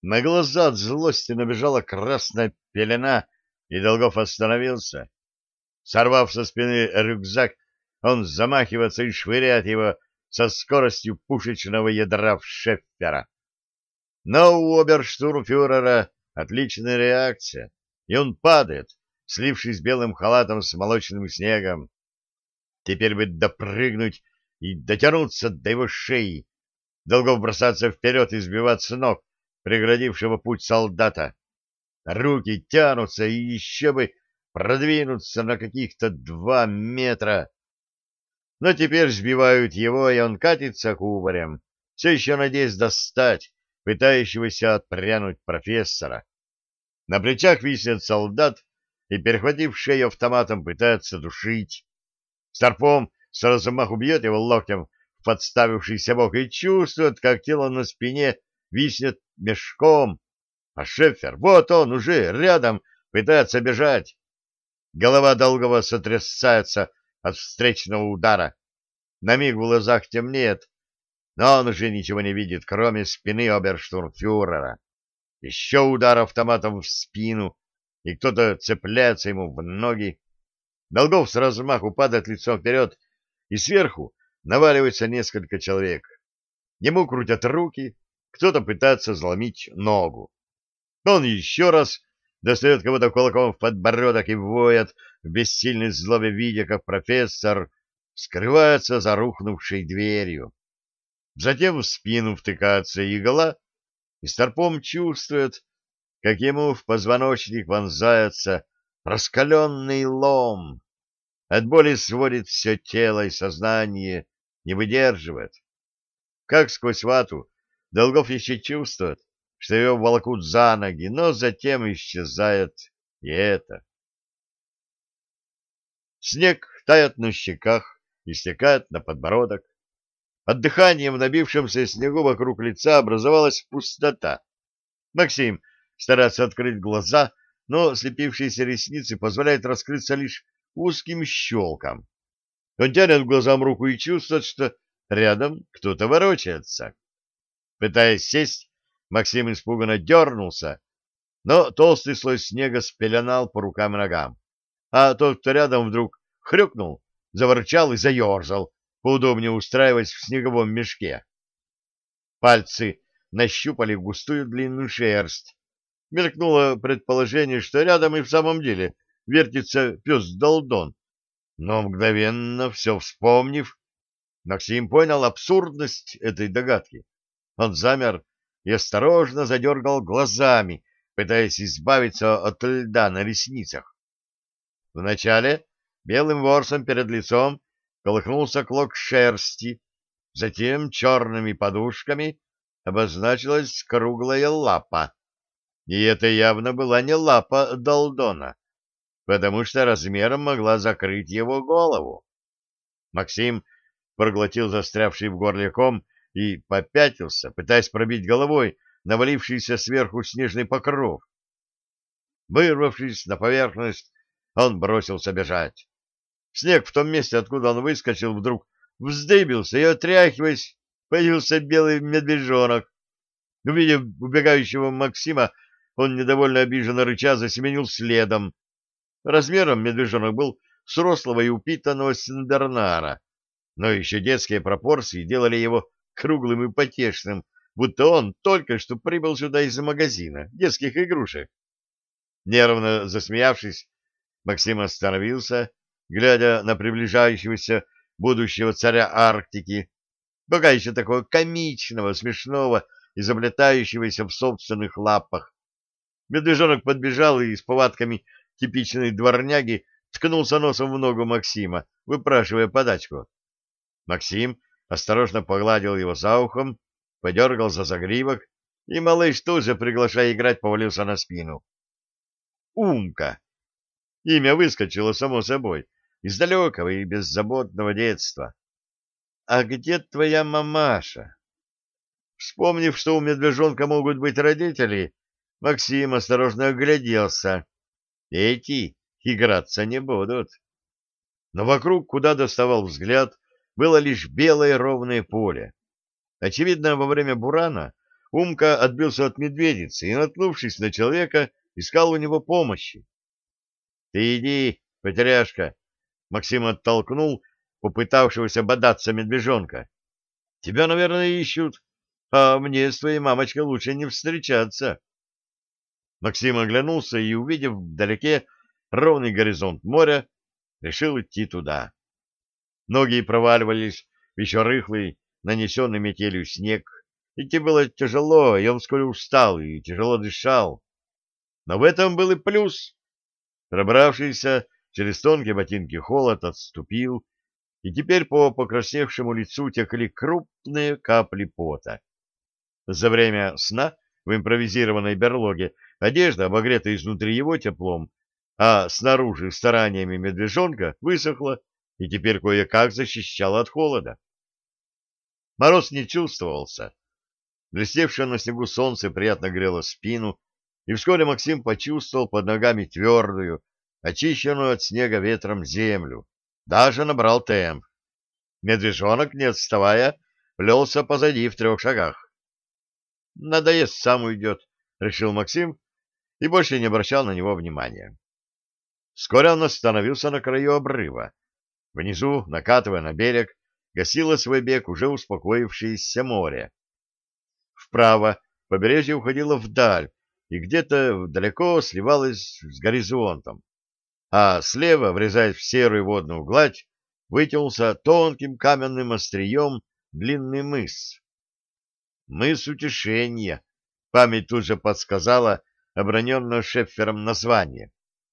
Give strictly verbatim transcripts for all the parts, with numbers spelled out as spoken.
На глаза от злости набежала красная пелена, и Долгов остановился. Сорвав со спины рюкзак, он замахивается и швыряет его со скоростью пушечного ядра в Шеффера. Но у оберштурмфюрера отличная реакция, и он падает, слившись белым халатом с молочным снегом. Теперь бы допрыгнуть и дотянуться до его шеи. Долгов бросаться вперед и сбивать с ног преградившего путь солдата. Руки тянутся и еще бы продвинуться на каких-то два метра. Но теперь сбивают его, и он катится кубарем, все еще надеясь достать пытающегося отпрянуть профессора. На плечах висит солдат и, перехватив шею автоматом, пытается душить. Старпом с размаху бьет его локтем в подставившийся бок и чувствует, как тело на спине виснет мешком, а Шеффер, вот он уже рядом, пытается бежать. Голова Долгова сотрясается от встречного удара. На миг в глазах темнеет, но он уже ничего не видит, кроме спины оберштурмфюрера. Еще удар автоматом в спину, и кто-то цепляется ему в ноги. Долгов с размаху падает лицом вперед, и сверху наваливается несколько человек. Ему крутят руки, кто-то пытается заломить ногу. Он еще раз достает кого-то кулаком в подбородок и воет в бессильной злобе, видя, как профессор скрывается за рухнувшей дверью. Затем в спину втыкается игла, и Старпом чувствует, как ему в позвоночник вонзается раскаленный лом. От боли сводит все тело, и сознание не выдерживает. Как сквозь вату Долгов еще чувствует, что его волокут за ноги, но затем исчезает и это. Снег тает на щеках и стекает на подбородок. От дыхания в набившемся снегу вокруг лица образовалась пустота. Максим старается открыть глаза, но слепившиеся ресницы позволяют раскрыться лишь узким щелкам. Он тянет глазам руку и чувствует, что рядом кто-то ворочается. Пытаясь сесть, Максим испуганно дернулся, но толстый слой снега спеленал по рукам и ногам, а тот, кто рядом, вдруг хрюкнул, заворчал и заерзал, поудобнее устраиваясь в снеговом мешке. Пальцы нащупали густую длинную шерсть. Мелькнуло предположение, что рядом и в самом деле вертится пес-долдон. Но мгновенно все вспомнив, Максим понял абсурдность этой догадки. Он замер и осторожно задергал глазами, пытаясь избавиться от льда на ресницах. Вначале белым ворсом перед лицом колыхнулся клок шерсти, затем черными подушками обозначилась круглая лапа. И это явно была не лапа Долдона, потому что размером могла закрыть его голову. Максим проглотил застрявший в горле ком и попятился, пытаясь пробить головой навалившийся сверху снежный покров. Вырвавшись на поверхность, он бросился бежать. Снег в том месте, откуда он выскочил, вдруг вздыбился, и, отряхиваясь, появился белый медвежонок. Увидев убегающего Максима, он недовольно обиженно рыча засеменил следом. Размером медвежонок был с рослого и упитанного сенбернара, но еще детские пропорции делали его круглым и потешным, будто он только что прибыл сюда из магазина детских игрушек. Нервно засмеявшись, Максим остановился, глядя на приближающегося будущего царя Арктики, пока еще такого комичного, смешного и заплетающегося в собственных лапах. Медвежонок подбежал и с повадками типичной дворняги ткнулся носом в ногу Максима, выпрашивая подачку. Максим осторожно погладил его за ухом, подергал за загривок, и малыш тут же, приглашая играть, повалился на спину. Умка! Имя выскочило само собой, из далекого и беззаботного детства. «А где твоя мамаша?» Вспомнив, что у медвежонка могут быть родители, Максим осторожно огляделся. Эти играться не будут. Но вокруг, куда доставал взгляд, было лишь белое ровное поле. Очевидно, во время бурана Умка отбился от медведицы и, наткнувшись на человека, искал у него помощи. — Ты иди, потеряшка! — Максим оттолкнул попытавшегося бодаться медвежонка. — Тебя, наверное, ищут, а мне с твоей мамочкой лучше не встречаться. Максим оглянулся и, увидев вдалеке ровный горизонт моря, решил идти туда. Ноги проваливались в еще рыхлый, нанесенный метелью снег. Идти было тяжело, и он вскоре устал и тяжело дышал. Но в этом был и плюс. Пробравшийся через тонкие ботинки холод отступил, и теперь по покрасневшему лицу текли крупные капли пота. За время сна в импровизированной берлоге одежда, обогретая изнутри его теплом, а снаружи стараниями медвежонка, высохла и теперь кое-как защищала от холода. Мороз не чувствовался. Блестевшее на снегу солнце приятно грело спину, и вскоре Максим почувствовал под ногами твердую, очищенную от снега ветром землю, даже набрал темп. Медвежонок, не отставая, плелся позади в трех шагах. «Надоест, сам уйдет», — решил Максим и больше не обращал на него внимания. Вскоре он остановился на краю обрыва. Внизу, накатывая на берег, гасило свой бег уже успокоившееся море. Вправо побережье уходило вдаль и где-то далеко сливалось с горизонтом, а слева, врезаясь в серую водную гладь, вытянулся тонким каменным острием длинный мыс. Мыс Утешения, память тут же подсказала оброненное Шеффером название.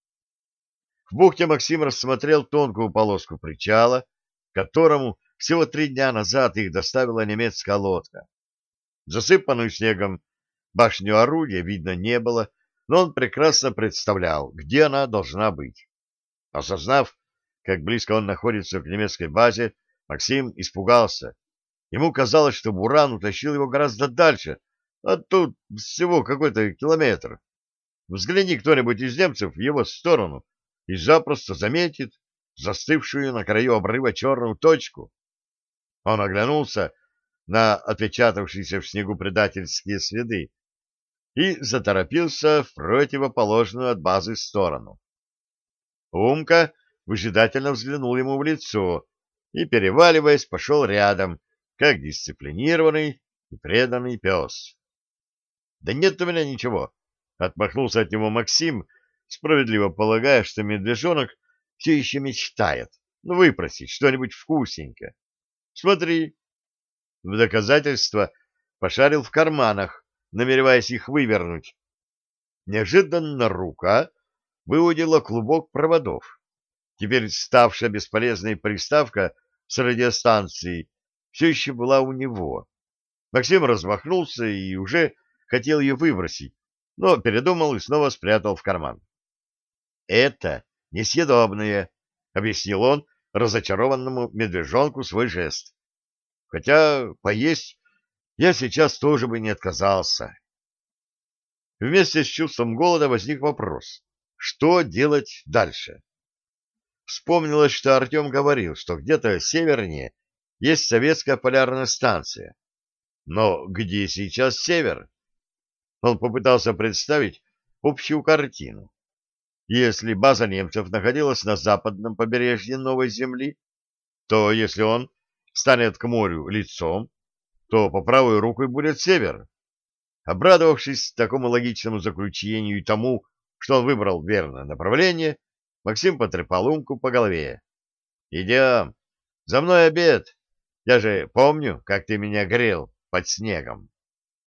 В бухте Максим рассмотрел тонкую полоску причала, к которому всего три дня назад их доставила немецкая лодка. Засыпанную снегом башню орудия видно не было, но он прекрасно представлял, где она должна быть. Осознав, как близко он находится к немецкой базе, Максим испугался. Ему казалось, что буран утащил его гораздо дальше, а тут всего какой-то километр. Взгляни кто-нибудь из немцев в его сторону и запросто заметит застывшую на краю обрыва черную точку. Он оглянулся на отпечатавшиеся в снегу предательские следы и заторопился в противоположную от базы сторону. Умка выжидательно взглянул ему в лицо и, переваливаясь, пошел рядом, как дисциплинированный и преданный пес. — Да нет у меня ничего, — отмахнулся от него Максим, справедливо полагая, что медвежонок все еще мечтает выпросить что-нибудь вкусненькое. Смотри. В доказательство пошарил в карманах, намереваясь их вывернуть. Неожиданно рука выудила клубок проводов. Теперь ставшая бесполезной приставка с радиостанцией все еще была у него. Максим размахнулся и уже хотел ее выбросить, но передумал и снова спрятал в карман. — Это несъедобное, — объяснил он разочарованному медвежонку свой жест. — Хотя поесть я сейчас тоже бы не отказался. Вместе с чувством голода возник вопрос, что делать дальше? Вспомнилось, что Артем говорил, что где-то севернее есть советская полярная станция. Но где сейчас север? Он попытался представить общую картину. Если база немцев находилась на западном побережье Новой Земли, то если он станет к морю лицом, то по правой руке будет север. Обрадовавшись такому логичному заключению и тому, что он выбрал верное направление, Максим потрепал Умку по голове. — Идем. За мной обед. Я же помню, как ты меня грел под снегом.